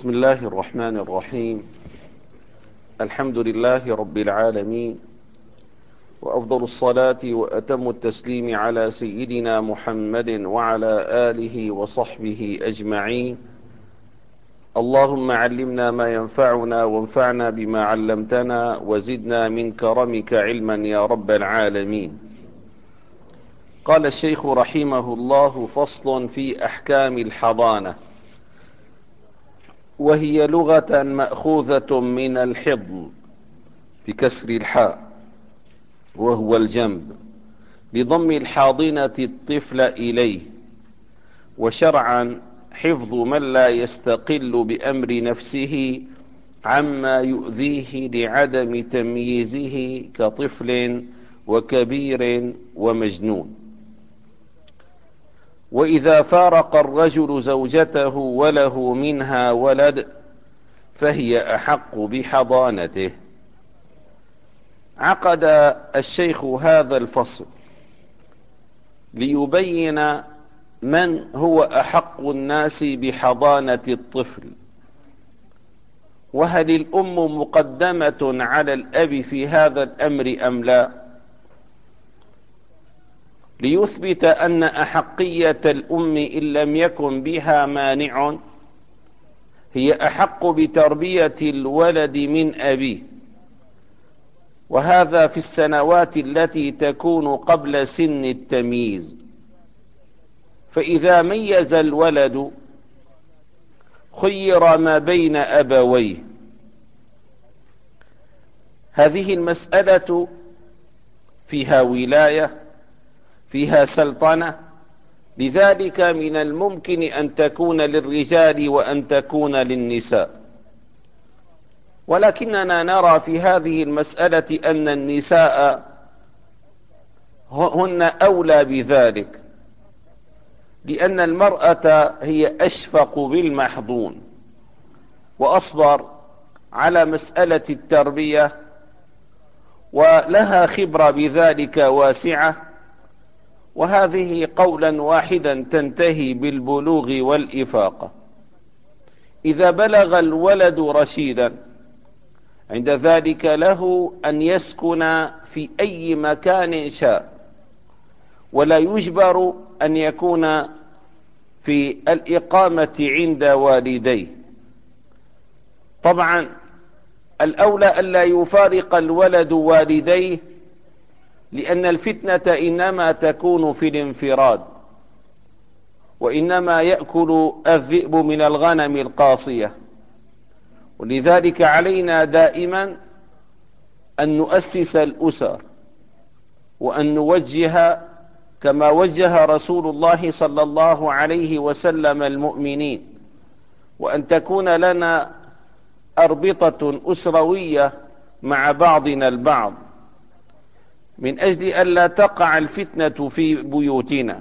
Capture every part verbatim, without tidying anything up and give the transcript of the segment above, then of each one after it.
بسم الله الرحمن الرحيم. الحمد لله رب العالمين، وأفضل الصلاة وأتم التسليم على سيدنا محمد وعلى آله وصحبه أجمعين. اللهم علمنا ما ينفعنا وانفعنا بما علمتنا وزدنا من كرمك علما يا رب العالمين. قال الشيخ رحمه الله: فصل في أحكام الحضانة، وهي لغة مأخوذة من الحضن بكسر الحاء وهو الجنب، بضم الحاضنة الطفل إليه، وشرعا حفظ من لا يستقل بأمر نفسه عما يؤذيه لعدم تمييزه كطفل وكبير ومجنون. وإذا فارق الرجل زوجته وله منها ولد فهي أحق بحضانته. عقد الشيخ هذا الفصل ليبين من هو أحق الناس بحضانة الطفل، وهل الأم مقدمة على الأب في هذا الأمر أم لا، ليثبت أن أحقية الأم إن لم يكن بها مانع هي أحق بتربية الولد من أبيه، وهذا في السنوات التي تكون قبل سن التمييز. فإذا ميز الولد خير ما بين أبويه. هذه المسألة فيها ولاية، فيها سلطنة، لذلك من الممكن أن تكون للرجال وأن تكون للنساء، ولكننا نرى في هذه المسألة أن النساء هن أولى بذلك، لأن المرأة هي أشفق بالمحضون وأصبر على مسألة التربية، ولها خبرة بذلك واسعة، وهذه قولا واحدا تنتهي بالبلوغ والإفاقة. إذا بلغ الولد رشيدا عند ذلك له أن يسكن في أي مكان شاء، ولا يجبر أن يكون في الإقامة عند والديه. طبعا الأولى ألا يفارق الولد والديه، لأن الفتنة إنما تكون في الانفراد، وإنما يأكل الذئب من الغنم القاصية. ولذلك علينا دائما أن نؤسس الأسر، وأن نوجه كما وجه رسول الله صلى الله عليه وسلم المؤمنين، وأن تكون لنا أربطة أسروية مع بعضنا البعض، من أجل ألا تقع الفتنة في بيوتنا.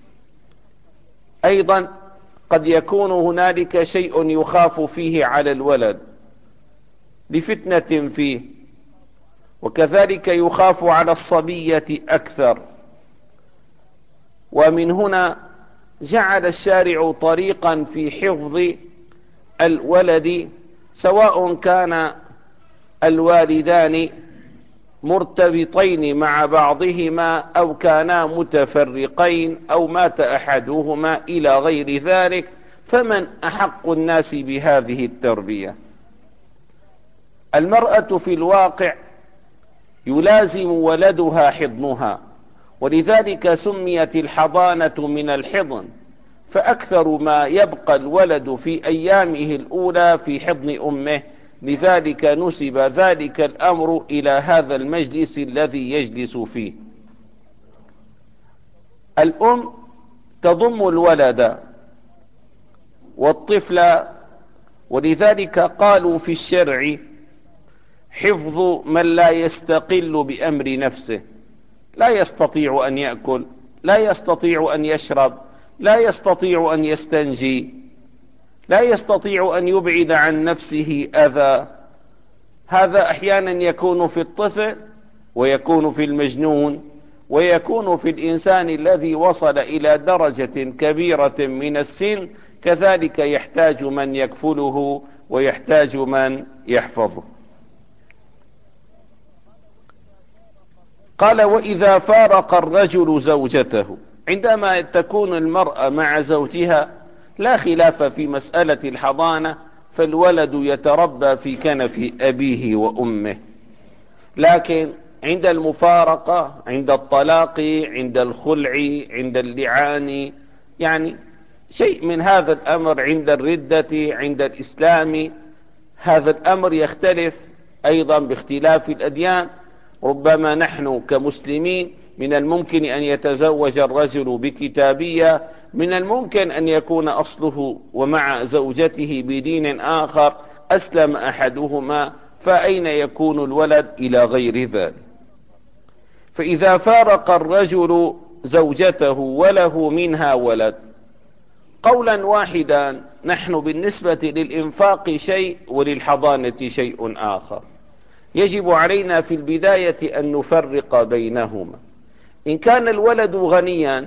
أيضا قد يكون هنالك شيء يخاف فيه على الولد لفتنة فيه، وكذلك يخاف على الصبية أكثر. ومن هنا جعل الشارع طريقا في حفظ الولد، سواء كان الوالدان مرتبطين مع بعضهما أو كانا متفرقين أو مات أحدهما إلى غير ذلك، فمن أحق الناس بهذه التربية؟ المرأة في الواقع يلازم ولدها حضنها، ولذلك سميت الحضانة من الحضن، فأكثر ما يبقى الولد في أيامه الأولى في حضن أمه، لذلك نسب ذلك الأمر إلى هذا المجلس الذي يجلس فيه. الأم تضم الولد والطفل، ولذلك قالوا في الشرع: حفظ من لا يستقل بأمر نفسه، لا يستطيع أن يأكل، لا يستطيع أن يشرب، لا يستطيع أن يستنجي، لا يستطيع أن يبعد عن نفسه أذى. هذا أحيانا يكون في الطفل، ويكون في المجنون، ويكون في الإنسان الذي وصل إلى درجة كبيرة من السن، كذلك يحتاج من يكفله ويحتاج من يحفظه. قال: وإذا فارق الرجل زوجته، عندما تكون المرأة مع زوجها لا خلاف في مسألة الحضانة، فالولد يتربى في كنف أبيه وأمه، لكن عند المفارقة، عند الطلاق، عند الخلع، عند اللعان، يعني شيء من هذا الأمر، عند الردة، عند الإسلام، هذا الأمر يختلف أيضا باختلاف الأديان. ربما نحن كمسلمين من الممكن أن يتزوج الرجل بكتابية، من الممكن أن يكون أصله ومع زوجته بدين آخر، أسلم أحدهما، فأين يكون الولد إلى غير ذلك؟ فإذا فارق الرجل زوجته وله منها ولد، قولا واحدا نحن بالنسبة للإنفاق شيء وللحضانة شيء آخر. يجب علينا في البداية أن نفرق بينهما. إن كان الولد غنيا،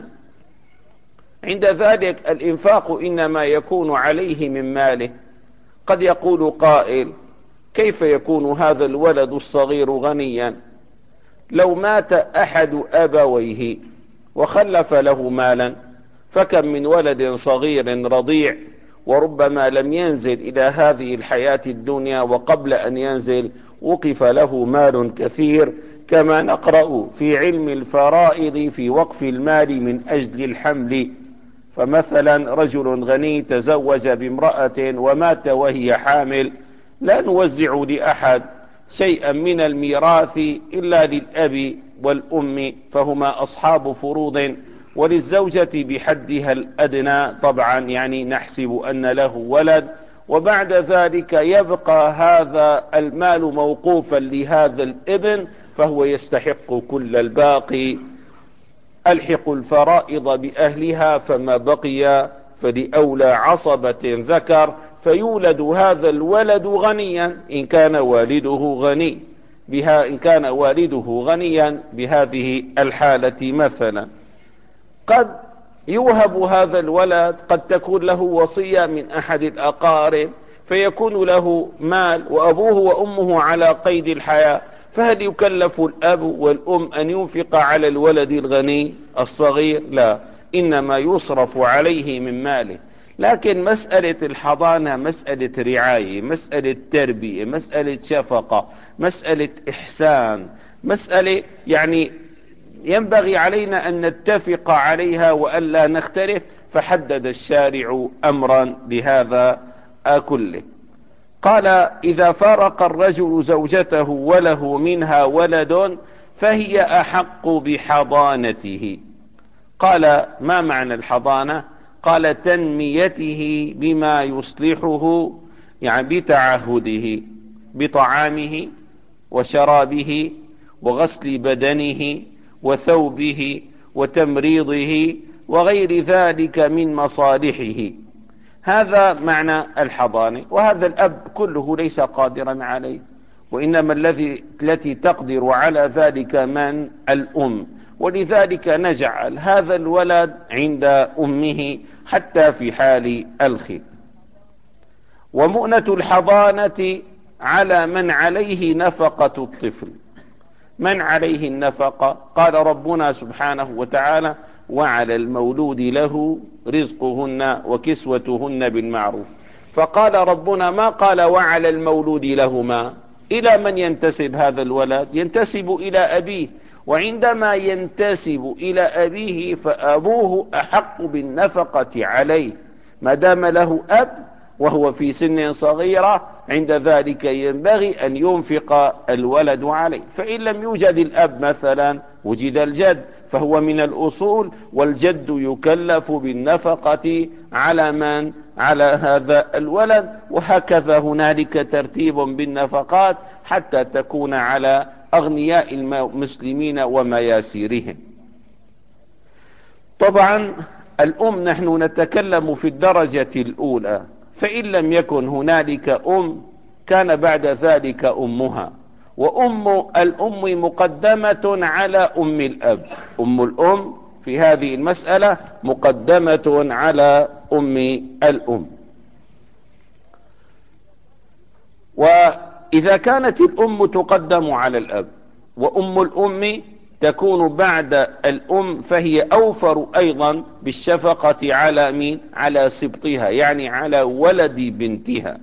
عند ذلك الإنفاق إنما يكون عليه من ماله. قد يقول قائل: كيف يكون هذا الولد الصغير غنيا؟ لو مات أحد أبويه وخلف له مالا، فكم من ولد صغير رضيع وربما لم ينزل إلى هذه الحياة الدنيا، وقبل أن ينزل وقف له مال كثير، كما نقرأ في علم الفرائض في وقف المال من أجل الحمل. فمثلا رجل غني تزوج بامرأة ومات وهي حامل، لا نوزع لأحد شيئا من الميراث إلا للأب والأم، فهما أصحاب فروض، وللزوجة بحدها الأدنى طبعا، يعني نحسب أن له ولد، وبعد ذلك يبقى هذا المال موقوفا لهذا الابن، فهو يستحق كل الباقي. ألحق الفرائض بأهلها، فما بقي فلأولى عصبة ذكر، فيولد هذا الولد غنيا إن كان والده غني بها إن كان والده غنيا بهذه الحالة. مثلا قد يوهب هذا الولد، قد تكون له وصية من أحد الأقارب، فيكون له مال وأبوه وأمه على قيد الحياة، فهل يكلف الأب والأم أن ينفق على الولد الغني الصغير؟ لا، إنما يصرف عليه من ماله. لكن مسألة الحضانة مسألة رعاية، مسألة تربية، مسألة شفقة، مسألة إحسان، مسألة يعني ينبغي علينا أن نتفق عليها وألا نختلف، فحدد الشارع أمرا بهذا كله. قال: إذا فارق الرجل زوجته وله منها ولد فهي أحق بحضانته. قال: ما معنى الحضانة؟ قال: تنميته بما يصلحه، يعني بتعهده بطعامه وشرابه وغسل بدنه وثوبه وتمريضه وغير ذلك من مصالحه. هذا معنى الحضانة، وهذا الأب كله ليس قادرا عليه، وإنما الذي التي تقدر على ذلك من الأم، ولذلك نجعل هذا الولد عند أمه حتى في حال الخير. ومؤنة الحضانة على من عليه نفقة الطفل. من عليه النفقة؟ قال ربنا سبحانه وتعالى: وعلى المولود له رزقهن وكسوتهن بالمعروف. فقال ربنا، ما قال وعلى المولود لهما. إلى من ينتسب هذا الولد؟ ينتسب إلى أبيه، وعندما ينتسب إلى أبيه فأبوه أحق بالنفقة عليه ما دام له أب وهو في سن صغيرة. عند ذلك ينبغي أن ينفق الولد عليه. فإن لم يوجد الأب مثلا وجد الجد، فهو من الأصول، والجد يكلف بالنفقة على من؟ على هذا الولد. وهكذا هنالك ترتيب بالنفقات حتى تكون على أغنياء المسلمين ومياسيرهم. طبعا الأم نحن نتكلم في الدرجة الأولى، فإن لم يكن هنالك أم كان بعد ذلك أمها، وأم الأم مقدمة على أم الأب. أم الأم في هذه المسألة مقدمة على أم الأم. وإذا كانت الأم تقدم على الأب وأم الأم تكون بعد الأم، فهي أوفر أيضا بالشفقة على مين؟ على سبطها، يعني على ولد بنتها.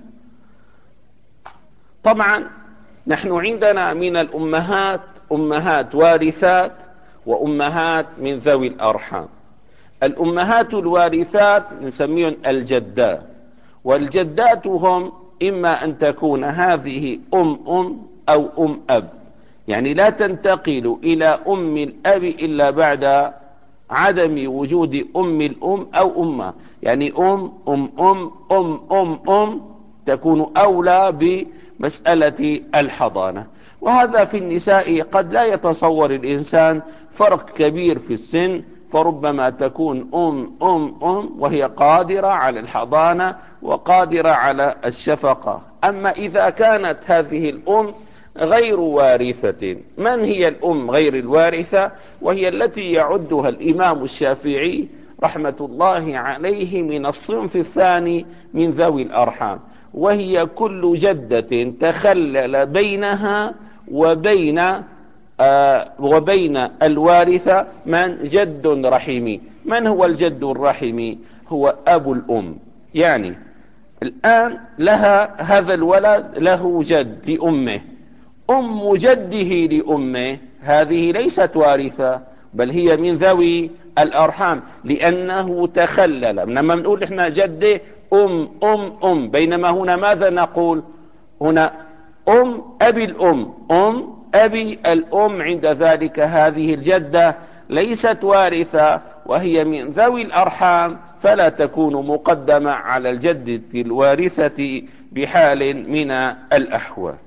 طبعا نحن عندنا من الأمهات أمهات وارثات وأمهات من ذوي الأرحام. الأمهات الوارثات نسميهم الجدات، والجدات هم إما أن تكون هذه أم أم أو أم أب، يعني لا تنتقل إلى أم الأب إلا بعد عدم وجود أم الأم أو أمها، يعني أم أم أم أم أم أم تكون أولى بمسألة الحضانة. وهذا في النساء قد لا يتصور الإنسان فرق كبير في السن، فربما تكون أم أم أم وهي قادرة على الحضانة وقادرة على الشفقة. أما إذا كانت هذه الأم غير وارثة، من هي الأم غير الوارثة؟ وهي التي يعدها الإمام الشافعي رحمة الله عليه من الصنف الثاني من ذوي الأرحام، وهي كل جدة تخلل بينها وبين آه وبين الوارثة من جد رحمي. من هو الجد الرحمي؟ هو أبو الأم. يعني الآن لها هذا الولد له جد لأمه، أم جده لأمه هذه ليست وارثة، بل هي من ذوي الأرحام، لأنه تخلل. لما نقول إحنا جده أم أم أم، بينما هنا ماذا نقول؟ هنا أم أبي الأم، أم أبي الأم، عند ذلك هذه الجدة ليست وارثة وهي من ذوي الأرحام، فلا تكون مقدمة على الجدة الوارثة بحال من الأحوال.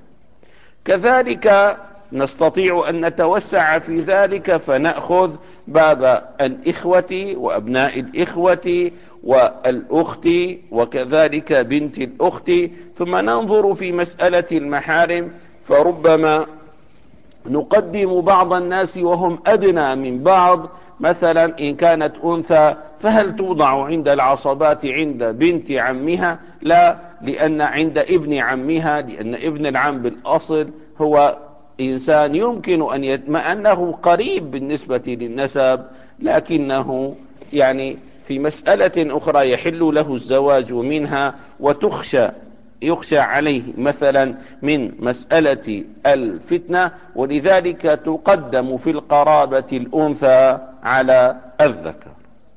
كذلك نستطيع أن نتوسع في ذلك فنأخذ باب الإخوة وأبناء الإخوة والأخت وكذلك بنت الأخت، ثم ننظر في مسألة المحارم، فربما نقدم بعض الناس وهم أدنى من بعض. مثلا إن كانت أنثى فهل توضع عند العصبات عند بنت عمها؟ لا، لأن عند ابن عمها، لأن ابن العم بالأصل هو إنسان يمكن أن يت... ما أنه قريب بالنسبة للنسب، لكنه يعني في مسألة أخرى يحل له الزواج منها، وتخشى يخشى عليه مثلا من مسألة الفتنة، ولذلك تقدم في القرابة الأنثى على الذكر.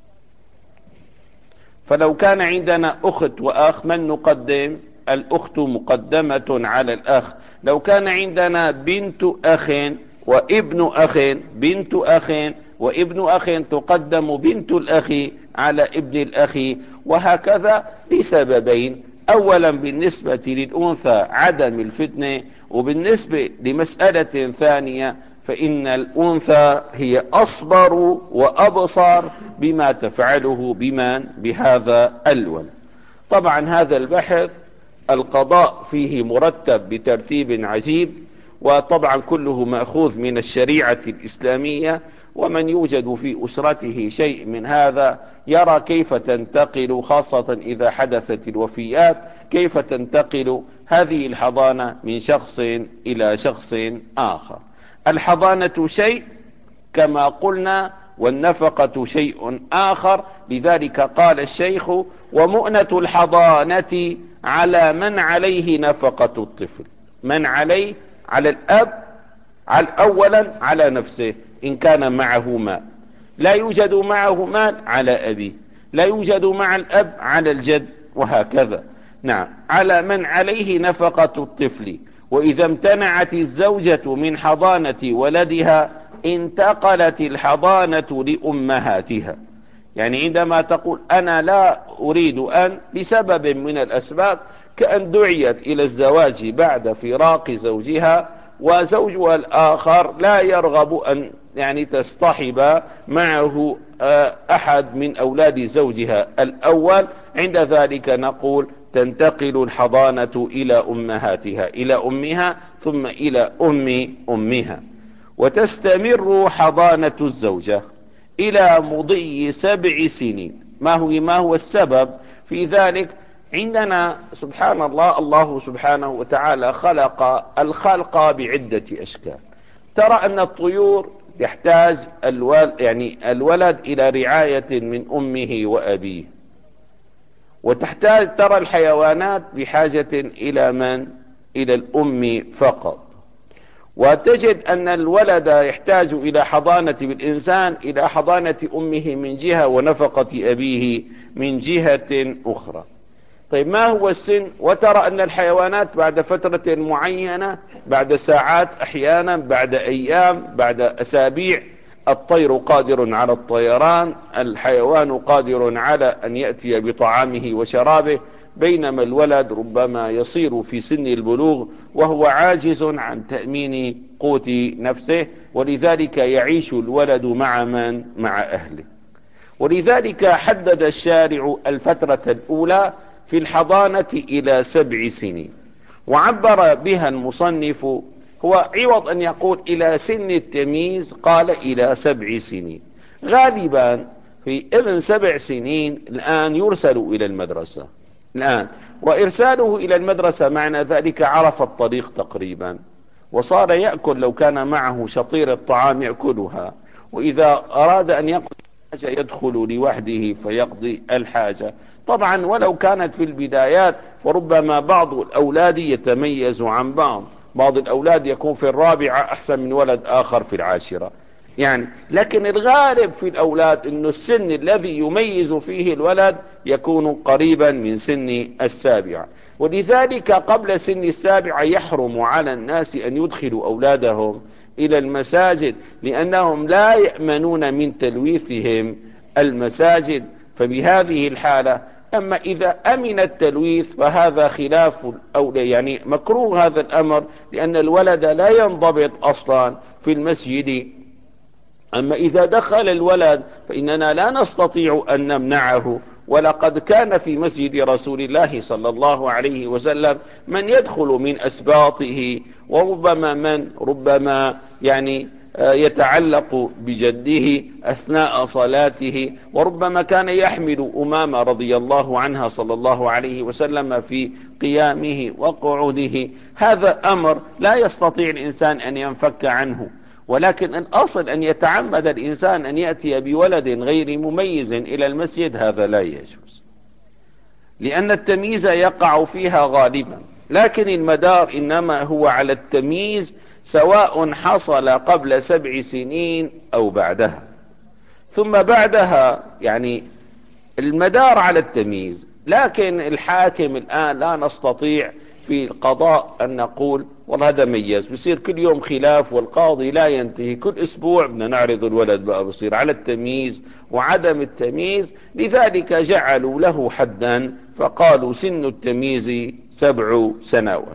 فلو كان عندنا أخت وأخ من نقدم؟ الأخت مقدمة على الأخ. لو كان عندنا بنت أخ وابن أخ، بنت أخ وابن أخ تقدم بنت الأخ على ابن الأخ، وهكذا لسببين: أولا بالنسبة للأنثى عدم الفتنة، وبالنسبة لمسألة ثانية فإن الأنثى هي أصبر وأبصر بما تفعله بمن؟ بهذا الولد. طبعا هذا البحث القضاء فيه مرتب بترتيب عجيب، وطبعا كله مأخوذ من الشريعة الإسلامية، ومن يوجد في أسرته شيء من هذا يرى كيف تنتقل، خاصة إذا حدثت الوفيات، كيف تنتقل هذه الحضانة من شخص إلى شخص آخر. الحضانة شيء كما قلنا، والنفقة شيء آخر. لذلك قال الشيخ: ومؤنة الحضانة على من عليه نفقة الطفل. من عليه؟ على الأب، على أولا على نفسه إن كان معه مال، لا يوجد معه مال على أبيه، لا يوجد مع الأب على الجد، وهكذا. نعم، على من عليه نفقة الطفل. وإذا امتنعت الزوجة من حضانة ولدها انتقلت الحضانة لأمهاتها. يعني عندما تقول أنا لا أريد أن لسبب من الأسباب، كأن دعيت إلى الزواج بعد فراق زوجها، وزوجها الآخر لا يرغب أن يعني تصطحب معه أحد من أولاد زوجها الأول، عند ذلك نقول تنتقل الحضانة إلى أمهاتها، إلى أمها ثم إلى أم أمها. وتستمر حضانة الزوجة إلى مضي سبع سنين. ما هو ما هو السبب في ذلك؟ عندنا سبحان الله، الله سبحانه وتعالى خلق الخلق بعدة أشكال. ترى أن الطيور تحتاج الولد يعني الولد إلى رعاية من أمه وأبيه، وتحتاج ترى الحيوانات بحاجة إلى من؟ إلى الأم فقط. وتجد أن الولد يحتاج إلى حضانة بالإنسان إلى حضانة أمه من جهة ونفقة أبيه من جهة أخرى. طيب ما هو السن؟ وترى أن الحيوانات بعد فترة معينة، بعد ساعات أحيانا، بعد أيام، بعد أسابيع، الطير قادر على الطيران، الحيوان قادر على أن يأتي بطعامه وشرابه، بينما الولد ربما يصير في سن البلوغ وهو عاجز عن تأمين قوت نفسه، ولذلك يعيش الولد مع من؟ مع أهله. ولذلك حدد الشارع الفترة الأولى في الحضانة إلى سبع سنين، وعبر بها المصنف، هو عوض أن يقول إلى سن التمييز قال إلى سبع سنين. غالبا في ابن سبع سنين الآن يرسل إلى المدرسة الآن، وإرساله إلى المدرسة معنى ذلك عرف الطريق تقريبا، وصار يأكل، لو كان معه شطير الطعام يأكلها، وإذا أراد أن يقضي حاجة يدخل لوحده فيقضي الحاجة. طبعا ولو كانت في البدايات فربما بعض الأولاد يتميز عن بعض، بعض الأولاد يكون في الرابعة أحسن من ولد آخر في العاشرة يعني، لكن الغالب في الأولاد أن السن الذي يميز فيه الولد يكون قريبا من سن السابعة. ولذلك قبل سن السابعة يحرم على الناس أن يدخلوا أولادهم إلى المساجد، لأنهم لا يأمنون من تلويثهم المساجد. فبهذه الحالة، أما إذا أمن التلويث فهذا خلاف الأولى، يعني مكروه هذا الأمر، لأن الولد لا ينضبط أصلا في المسجد. أما إذا دخل الولد فإننا لا نستطيع أن نمنعه، ولقد كان في مسجد رسول الله صلى الله عليه وسلم من يدخل من أسباطه، وربما من ربما يعني يتعلق بجده أثناء صلاته، وربما كان يحمل أمامة رضي الله عنها صلى الله عليه وسلم في قيامه وقعوده. هذا أمر لا يستطيع الإنسان أن ينفك عنه، ولكن الأصل أن يتعمد الإنسان أن يأتي بولد غير مميز إلى المسجد، هذا لا يجوز، لأن التمييز يقع فيها غالبا. لكن المدار إنما هو على التمييز، سواء حصل قبل سبع سنين أو بعدها. ثم بعدها يعني المدار على التمييز. لكن الحاكم الآن لا نستطيع في القضاء أن نقول والله هذا ميز، بصير كل يوم خلاف والقاضي لا ينتهي، كل أسبوع بدنا نعرض الولد بقى بصير على التمييز وعدم التمييز. لذلك جعلوا له حدا، فقالوا سن التمييز سبع سنوات.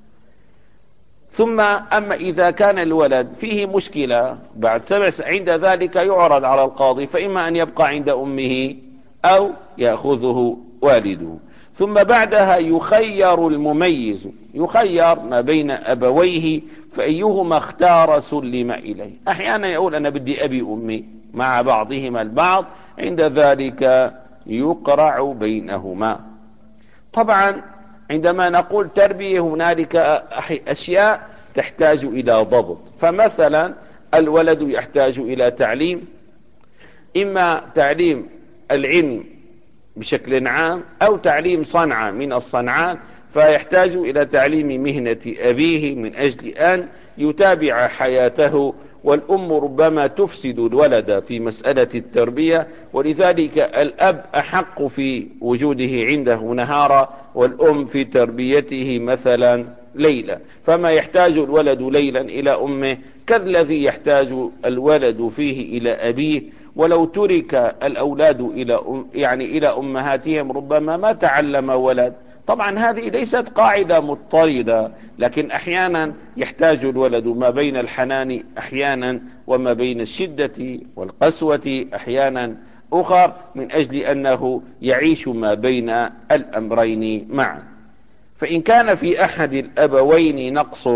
ثم أما إذا كان الولد فيه مشكلة بعد سبع سنين، عند ذلك يعرض على القاضي، فإما أن يبقى عند أمه أو يأخذه والده. ثم بعدها يخير المميز، يخير ما بين أبويه، فأيهما اختار سلم إليه. أحيانا يقول أنا بدي أبي أمي مع بعضهما البعض، عند ذلك يقرع بينهما. طبعا عندما نقول تربية هنالك أشياء تحتاج إلى ضبط. فمثلا الولد يحتاج إلى تعليم، إما تعليم العلم بشكل عام أو تعليم صنعة من الصنعات، فيحتاج إلى تعليم مهنة أبيه من أجل أن يتابع حياته. والأم ربما تفسد الولد في مسألة التربية، ولذلك الأب أحق في وجوده عنده نهارا، والأم في تربيته مثلا ليلا. فما يحتاج الولد ليلا إلى أمه كالذي يحتاج الولد فيه إلى أبيه. ولو ترك الأولاد إلى أم يعني إلى أمهاتهم ربما ما تعلم ولد. طبعا هذه ليست قاعدة مضطردة، لكن أحيانا يحتاج الولد ما بين الحنان أحيانا وما بين الشدة والقسوة أحيانا أخر، من أجل أنه يعيش ما بين الأمرين معا. فإن كان في أحد الأبوين نقص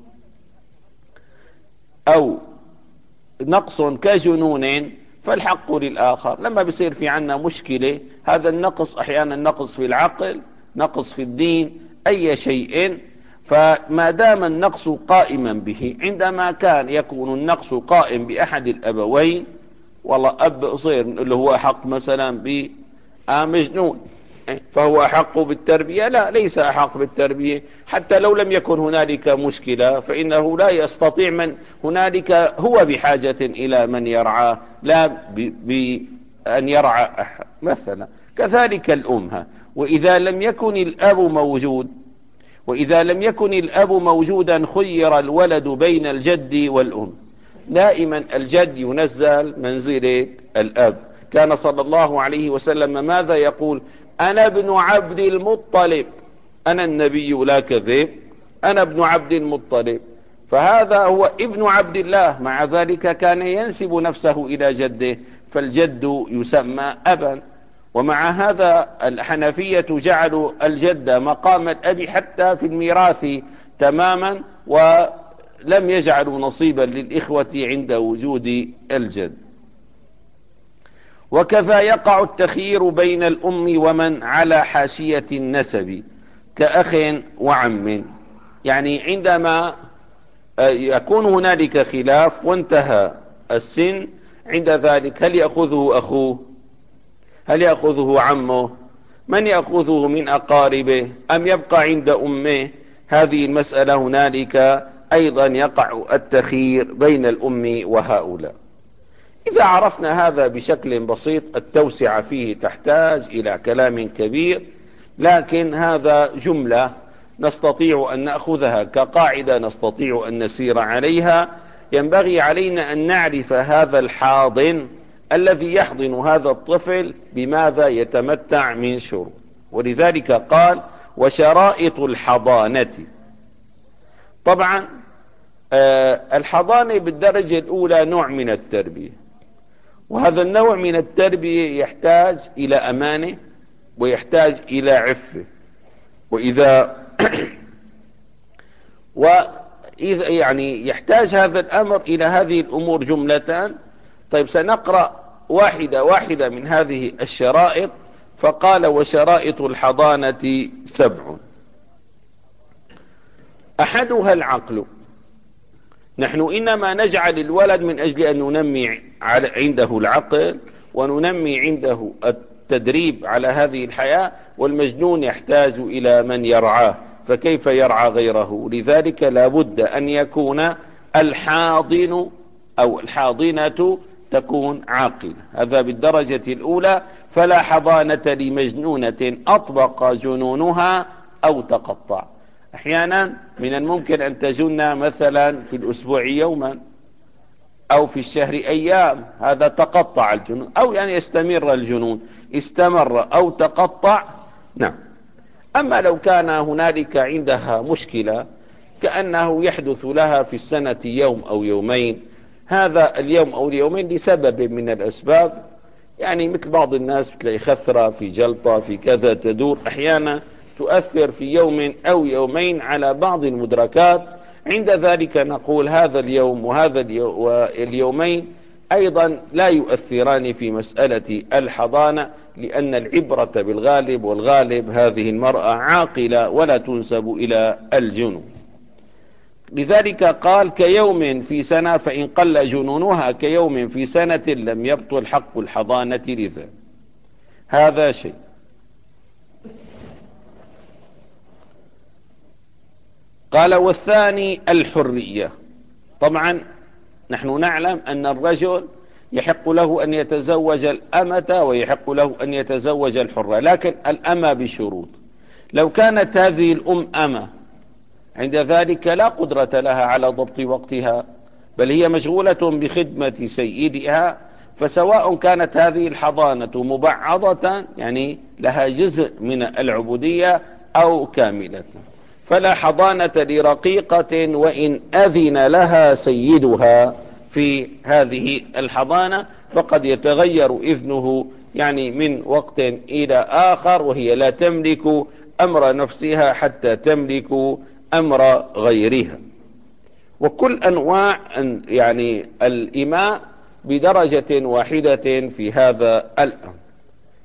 أو نقص كجنون فالحق للآخر. لما بيصير في عنا مشكلة، هذا النقص أحيانا نقص في العقل نقص في الدين، أي شيء، فما دام النقص قائما به، عندما كان يكون النقص قائم بأحد الأبوين، والله أب صير اللي هو أحق مثلا بمجنون فهو أحق بالتربية؟ لا، ليس أحق بالتربية. حتى لو لم يكن هنالك مشكلة فإنه لا يستطيع من هنالك، هو بحاجة إلى من يرعاه، لا بأن يرعى أحد مثلا. كذلك الأمها. وإذا لم يكن الأب موجود وإذا لم يكن الأب موجودا خير الولد بين الجد والأم. دائما الجد ينزل منزلة الأب. كان صلى الله عليه وسلم ماذا يقول؟ أنا ابن عبد المطلب، أنا النبي لا كذب، أنا ابن عبد المطلب. فهذا هو ابن عبد الله، مع ذلك كان ينسب نفسه إلى جده، فالجد يسمى أبا. ومع هذا الحنفية جعلوا الجد مقام الأب حتى في الميراث تماما، ولم يجعلوا نصيبا للإخوة عند وجود الجد. وكذا يقع التخيير بين الأم ومن على حاشية النسب كأخ وعم. يعني عندما يكون هنالك خلاف وانتهى السن، عند ذلك هل يأخذه أخوه؟ هل يأخذه عمه؟ من يأخذه من أقاربه؟ أم يبقى عند أمه؟ هذه المسألة هنالك أيضا يقع التخيير بين الأم وهؤلاء. إذا عرفنا هذا بشكل بسيط، التوسعة فيه تحتاج إلى كلام كبير، لكن هذا جملة نستطيع أن نأخذها كقاعدة، نستطيع أن نسير عليها. ينبغي علينا أن نعرف هذا الحاضن الذي يحضن هذا الطفل بماذا يتمتع من شروط. ولذلك قال وشرائط الحضانة. طبعا آه الحضانة بالدرجة الأولى نوع من التربية، وهذا النوع من التربية يحتاج إلى أمانة ويحتاج إلى عفة. وإذا وإذا يعني يحتاج هذا الأمر إلى هذه الأمور جملة. طيب سنقرأ واحدة واحدة من هذه الشرائط. فقال وشرائط الحضانة سبع. أحدها العقل. نحن إنما نجعل الولد من أجل أن ننمي عنده العقل وننمي عنده التدريب على هذه الحياة، والمجنون يحتاج إلى من يرعاه، فكيف يرعى غيره؟ لذلك لا بد أن يكون الحاضن أو الحاضنة تكون عاقلة. هذا بالدرجة الأولى. فلا حضانة لمجنونة أطبق جنونها أو تقطع. أحيانا من الممكن أن تجن مثلا في الأسبوع يوما أو في الشهر أيام، هذا تقطع الجنون، أو يعني يستمر الجنون، استمر أو تقطع. نعم. أما لو كان هنالك عندها مشكلة، كأنه يحدث لها في السنة يوم أو يومين، هذا اليوم أو اليومين لسبب من الأسباب، يعني مثل بعض الناس بتلاقي خثرة في جلطة في كذا تدور، أحيانا تؤثر في يوم أو يومين على بعض المدركات. عند ذلك نقول هذا اليوم وهذا اليومين أيضا لا يؤثران في مسألة الحضانة، لأن العبرة بالغالب، والغالب هذه المرأة عاقلة ولا تنسب إلى الجنون. لذلك قال كيوم في سنة، فإن قل جنونها كيوم في سنة لم يبطل حق الحضانة لذا. هذا شيء. قال والثاني الحرية. طبعا نحن نعلم أن الرجل يحق له أن يتزوج الأمة ويحق له أن يتزوج الحرة، لكن الأمة بشروط. لو كانت هذه الأم أمة، عند ذلك لا قدرة لها على ضبط وقتها، بل هي مشغولة بخدمة سيدها، فسواء كانت هذه الحضانة مبعضة يعني لها جزء من العبودية أو كاملة، فلا حضانة لرقيقة وإن أذن لها سيدها في هذه الحضانة، فقد يتغير إذنه يعني من وقت إلى آخر، وهي لا تملك أمر نفسها حتى تملك أمر غيرها. وكل أنواع يعني الإماء بدرجة واحدة في هذا الأمر.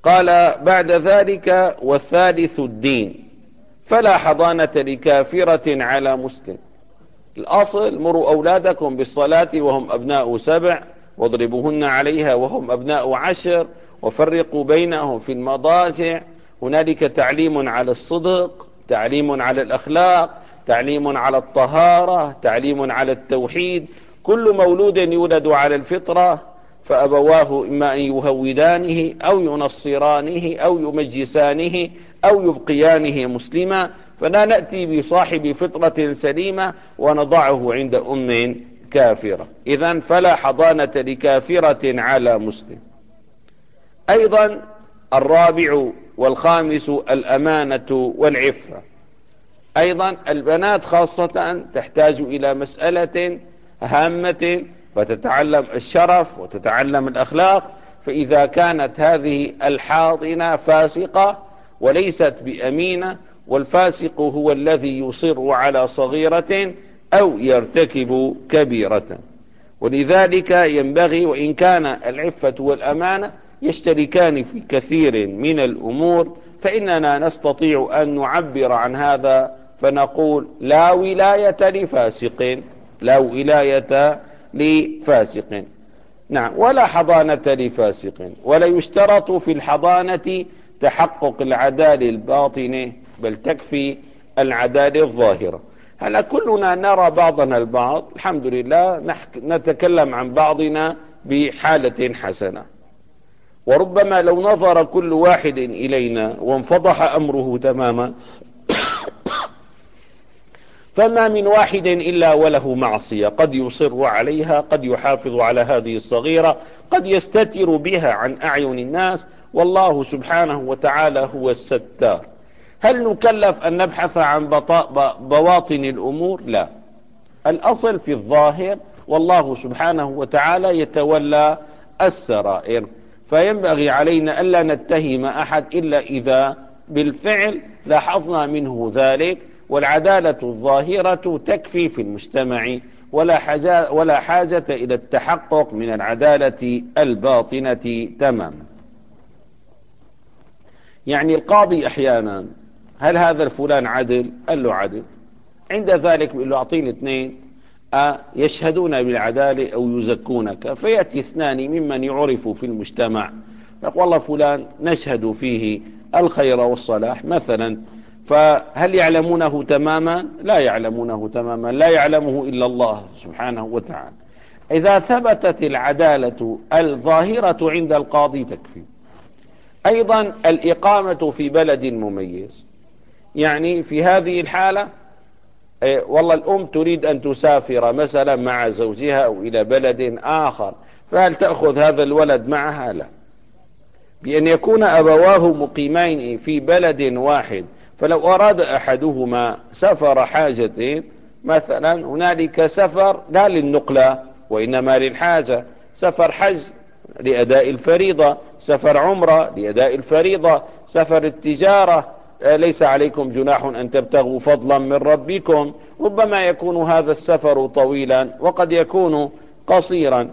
قال بعد ذلك: والثالث الدين، فلا حضانة لكافرة على مسلم. الأصل: مروا أولادكم بالصلاة وهم أبناء سبع، واضربوهن عليها وهم أبناء عشر، وفرقوا بينهم في المضاجع. هنالك تعليم على الصدق، تعليم على الأخلاق، تعليم على الطهارة، تعليم على التوحيد. كل مولود يولد على الفطرة، فأبواه إما أن يهودانه أو ينصرانه أو يمجسانه أو يبقيانه مسلما، فلا نأتي بصاحب فطرة سليمة ونضعه عند أم كافرة. إذن فلا حضانة لكافرة على مسلم. أيضا الرابع والخامس الأمانة والعفة. أيضا البنات خاصة تحتاج إلى مسألة هامة، فتتعلم الشرف وتتعلم الأخلاق. فإذا كانت هذه الحاضنة فاسقة وليست بأمينة، والفاسق هو الذي يصر على صغيرة أو يرتكب كبيرة، ولذلك ينبغي، وإن كان العفة والأمانة يشتركان في كثير من الأمور، فإننا نستطيع أن نعبر عن هذا فنقول: لا ولاية لفاسق، لا ولاية لفاسق. نعم، ولا حضانة لفاسق، ولا يشترط في الحضانة تحقق العدالة الباطنة، بل تكفي العدالة الظاهرة. هلا كلنا نرى بعضنا البعض، الحمد لله نتكلم عن بعضنا بحالة حسنة، وربما لو نظر كل واحد إلينا وانفضح أمره تماما فما من واحد إلا وله معصية، قد يصر عليها، قد يحافظ على هذه الصغيرة، قد يستتر بها عن أعين الناس، والله سبحانه وتعالى هو الستار. هل نكلف أن نبحث عن بواطن الأمور؟ لا، الأصل في الظاهر، والله سبحانه وتعالى يتولى السرائر. فينبغي علينا ألا نتهم أحد إلا إذا بالفعل لاحظنا منه ذلك، والعدالة الظاهرة تكفي في المجتمع، ولا حاجة, ولا حاجة إلى التحقق من العدالة الباطنة تماما. يعني القاضي أحيانا: هل هذا الفلان عدل؟ قال له عدل. عند ذلك بيقول له: أعطيني اثنين يشهدون بالعدالة أو يزكونك. فيأتي اثنان ممن يعرف في المجتمع، يقول: والله فلان نشهد فيه الخير والصلاح مثلا. فهل يعلمونه تماما؟ لا يعلمونه تماما، لا يعلمه إلا الله سبحانه وتعالى. إذا ثبتت العدالة الظاهرة عند القاضي تكفي. أيضا الإقامة في بلد مميز، يعني في هذه الحالة والله الأم تريد أن تسافر مثلا مع زوجها أو إلى بلد آخر، فهل تأخذ هذا الولد معها؟ لا، بأن يكون أبواه مقيمين في بلد واحد. فلو أراد أحدهما سفر حاجة مثلا، هنالك سفر لا للنقلة وإنما للحاجة، سفر حج لأداء الفريضة، سفر عمرة لأداء الفريضة، سفر التجارة، ليس عليكم جناح أن تبتغوا فضلا من ربكم. ربما يكون هذا السفر طويلا وقد يكون قصيرا،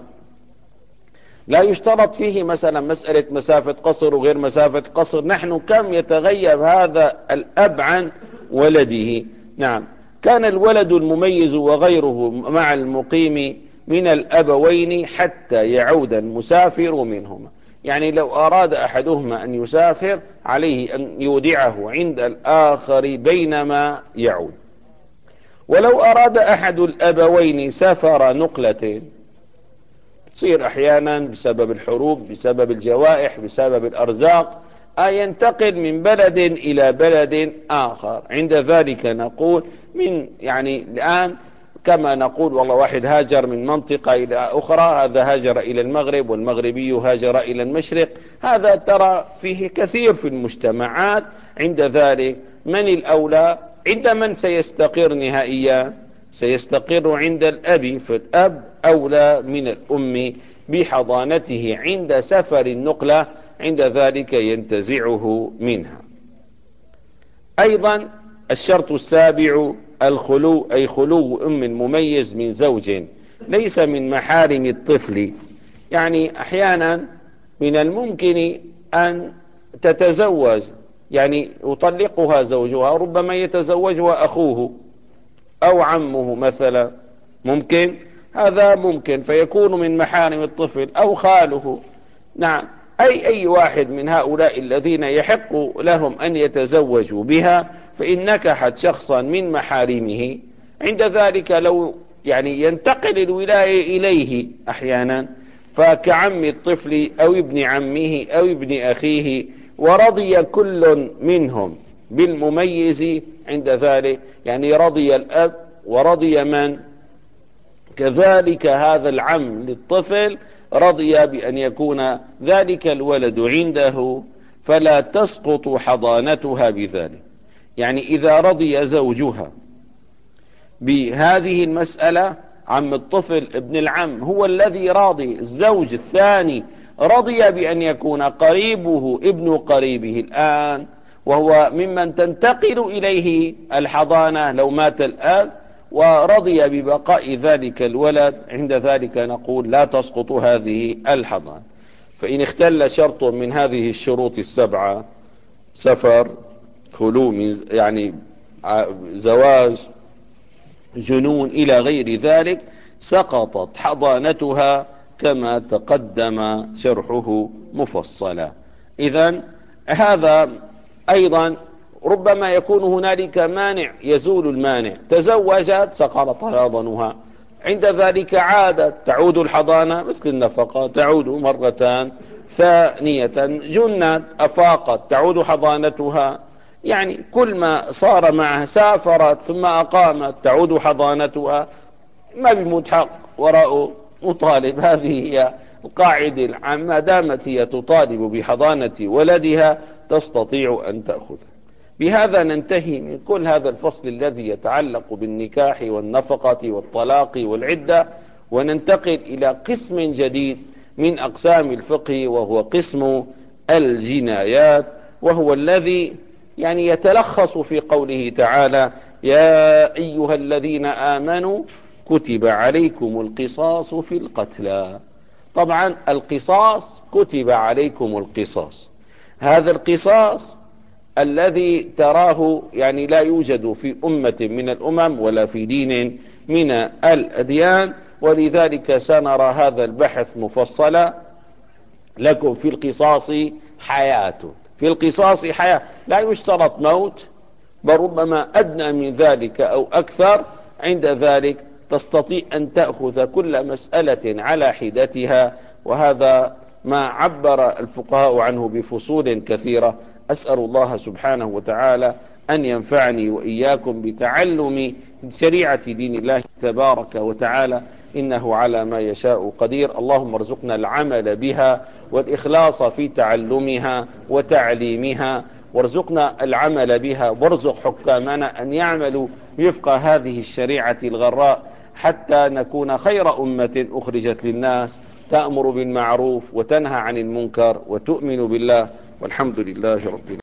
لا يشترط فيه مثلا مسألة مسافة قصر وغير مسافة قصر. نحن كم يتغيب هذا الأب عن ولده. نعم، كان الولد المميز وغيره مع المقيم من الأبوين حتى يعود المسافر منهما. يعني لو أراد أحدهما أن يسافر عليه أن يودعه عند الآخر بينما يعود. ولو أراد أحد الأبوين سفر نقلة، تصير أحيانا بسبب الحروب، بسبب الجوائح، بسبب الأرزاق، ينتقل من بلد إلى بلد آخر. عند ذلك نقول من يعني الآن كما نقول والله واحد هاجر من منطقة إلى أخرى، هذا هاجر إلى المغرب، والمغربي هاجر إلى المشرق. هذا ترى فيه كثير في المجتمعات. عند ذلك من الأولى؟ عند من سيستقر نهائيا؟ سيستقر عند الأب، فالأب أولى من الأم بحضانته عند سفر النقلة، عند ذلك ينتزعه منها. أيضا الشرط السابع الخلو، أي خلو أم مميز من زوج ليس من محارم الطفل. يعني أحيانا من الممكن أن تتزوج، يعني يطلقها زوجها، ربما يتزوجها أخوه أو عمه مثلا، ممكن هذا ممكن، فيكون من محارم الطفل أو خاله. نعم، أي أي واحد من هؤلاء الذين يحق لهم أن يتزوجوا بها، فإن نكحت شخصا من محارمه، عند ذلك لو يعني ينتقل الولاية إليه أحيانا، فكعم الطفل أو ابن عمه أو ابن أخيه، ورضي كل منهم بالمميز عند ذلك، يعني رضي الأب ورضي من كذلك هذا العم للطفل رضي بأن يكون ذلك الولد عنده، فلا تسقط حضانتها بذلك. يعني إذا رضي زوجها بهذه المسألة، عم الطفل ابن العم هو الذي راضي، الزوج الثاني رضي بأن يكون قريبه ابن قريبه الآن، وهو ممن تنتقل إليه الحضانة لو مات الأب، ورضي ببقاء ذلك الولد، عند ذلك نقول لا تسقط هذه الحضانة. فإن اختل شرط من هذه الشروط السبعة، سفر، خلو من يعني زواج، جنون إلى غير ذلك، سقطت حضانتها كما تقدم شرحه مفصلا. إذن هذا أيضا ربما يكون هنالك مانع يزول المانع، تزوجت سقطت حضانها، عند ذلك عادت تعود الحضانة مثل النفقة، تعود مرتان ثانية، جنت أفاقت تعود حضانتها، يعني كل ما صار معه، سافرت ثم أقامت تعود حضانتها، ما بمتحق وراء مطالب. هذه هي القاعدة العامة، ما دامت هي تطالب بحضانة ولدها تستطيع أن تأخذ. بهذا ننتهي من كل هذا الفصل الذي يتعلق بالنكاح والنفقة والطلاق والعدة، وننتقل إلى قسم جديد من أقسام الفقه، وهو قسم الجنايات، وهو الذي يعني يتلخص في قوله تعالى: يا أيها الذين آمنوا كتب عليكم القصاص في القتلى. طبعا القصاص كتب عليكم القصاص، هذا القصاص الذي تراه يعني لا يوجد في أمة من الأمم ولا في دين من الأديان، ولذلك سنرى هذا البحث مفصلا. لكم في القصاص حياة، في القصاص حياة، لا يشترط موت، بل ربما أدنى من ذلك أو أكثر، عند ذلك تستطيع أن تأخذ كل مسألة على حدتها، وهذا ما عبر الفقهاء عنه بفصول كثيرة. أسأل الله سبحانه وتعالى أن ينفعني وإياكم بتعلم شريعة دين الله تبارك وتعالى، إنه على ما يشاء قدير. اللهم ارزقنا العمل بها والإخلاص في تعلمها وتعليمها، وارزقنا العمل بها، وارزق حكامنا أن يعملوا وفق هذه الشريعة الغراء، حتى نكون خير أمة أخرجت للناس، تأمر بالمعروف وتنهى عن المنكر وتؤمن بالله، والحمد لله رب العالمين.